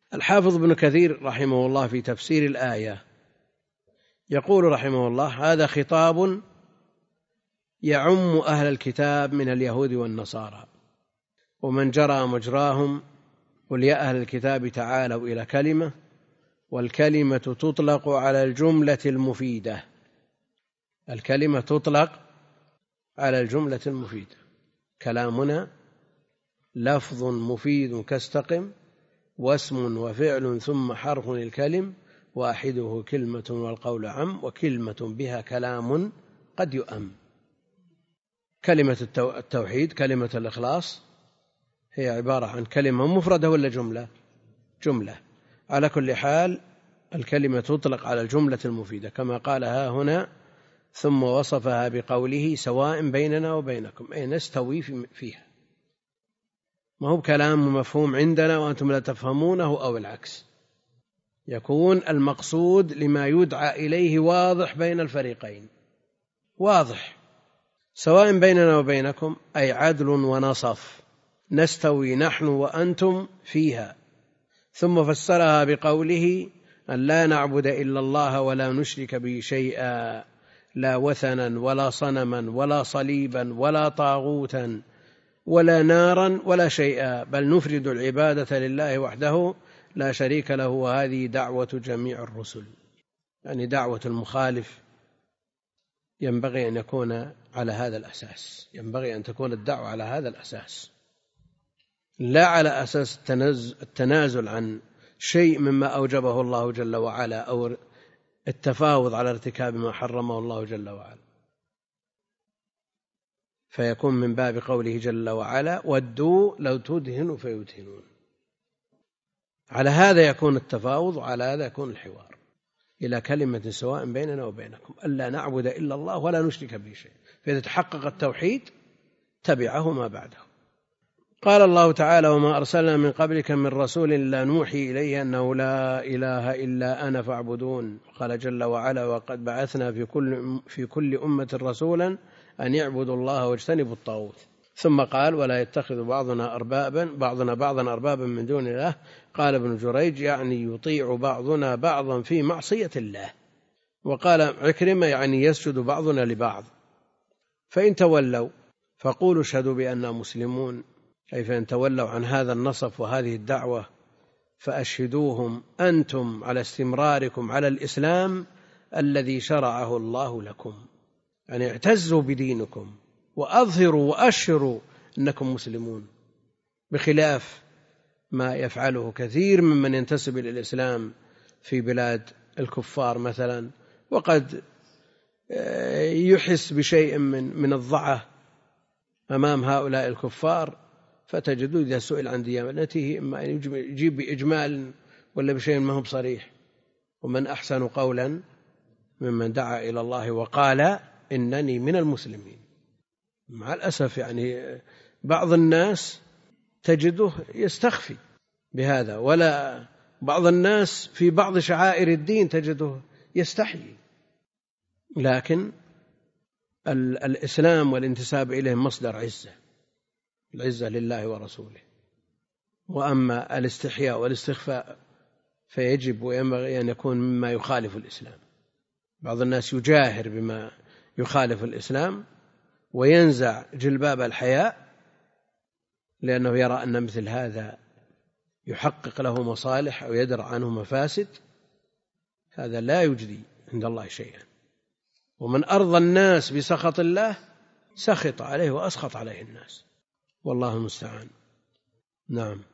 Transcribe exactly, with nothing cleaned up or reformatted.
الحافظ ابن كثير رحمه الله في تفسير الآية يقول رحمه الله: هذا خطاب يعم أهل الكتاب من اليهود والنصارى ومن جرى مجراهم. قل يا أهل الكتاب تعالوا إلى كلمة، والكلمة تطلق على الجملة المفيدة. الكلمة تطلق على الجملة المفيدة. كلامنا لفظ مفيد كاستقم، واسم وفعل ثم حرف الكلم، واحده كلمة والقول عم، وكلمة بها كلام قد يؤم. كلمة التوحيد، كلمة الإخلاص، هي عبارة عن كلمة مفردة ولا جملة؟ جملة. على كل حال الكلمة تطلق على الجملة المفيدة، كما قال ها هنا: ثم وصفها بقوله سواء بيننا وبينكم، أي نستوي فيها. ما هو كلام مفهوم عندنا وأنتم لا تفهمونه أو العكس. يكون المقصود لما يدعى إليه واضح بين الفريقين، واضح. سواء بيننا وبينكم أي عدل ونصف، نستوي نحن وأنتم فيها. ثم فسرها بقوله: أن لا نعبد إلا الله ولا نشرك به شيئا، لا وثنا ولا صنما ولا صليبا ولا طاغوتا ولا نارا ولا شيئا، بل نفرد العبادة لله وحده لا شريك له. وهذه دعوة جميع الرسل، يعني دعوة المخالف ينبغي أن يكون على هذا الأساس، ينبغي أن تكون الدعوة على هذا الأساس، لا على أساس التنازل عن شيء مما أوجبه الله جل وعلا أو التفاوض على ارتكاب ما حرمه الله جل وعلا. فيكون من باب قوله جل وعلا: ودوا لو تدهنوا فيدهنون. على هذا يكون التفاوض، وعلى هذا يكون الحوار إلى كلمة سواء بيننا وبينكم ألا نعبد إلا الله ولا نشرك به شيء. فإذا تحقق التوحيد تبعه ما بعده. قال الله تعالى: وما أرسلنا من قبلك من رسول إلا نوحي إليه أنه لا إله إلا أنا فاعبدون. قال جل وعلا: وقد بعثنا في كل, في كل أمة رسولا أن يعبدوا الله واجتنبوا الطاغوت. ثم قال: ولا يتخذ بعضنا أربابا بعضنا بعضا أربابا من دون الله. قال ابن جريج: يعني يطيع بعضنا بعضا في معصية الله. وقال عكرمة: يعني يسجد بعضنا لبعض. فإن تولوا فقولوا اشهدوا بأننا مسلمون، أي فإن تولوا عن هذا النصف وهذه الدعوة فأشهدوهم أنتم على استمراركم على الإسلام الذي شرعه الله لكم، يعني اعتزوا بدينكم وأظهروا وأشهروا أنكم مسلمون، بخلاف ما يفعله كثير ممن ينتسب إلى الإسلام في بلاد الكفار مثلا، وقد يحس بشيء من من الضعف أمام هؤلاء الكفار، فتجد إذا سئل عن ديانته إما أن يجيب بإجمال ولا بشيء ما هو بصريح. ومن أحسن قولا ممن دعا إلى الله وقال إنني من المسلمين. مع الأسف يعني بعض الناس تجده يستخفي بهذا، ولا بعض الناس في بعض شعائر الدين تجده يستحيي. لكن الإسلام والانتساب إليه مصدر عزة، العزة لله ورسوله. وأما الاستحياء والاستخفاء فيجب وينبغي أن يكون مما يخالف الإسلام. بعض الناس يجاهر بما يخالف الإسلام وينزع جلباب الحياء لأنه يرى أن مثل هذا يحقق له مصالح أو يدرع عنه مفاسد. هذا لا يجدي عند الله شيئا. ومن أرضى الناس بسخط الله سخط عليه وأسخط عليه الناس، والله المستعان. نعم.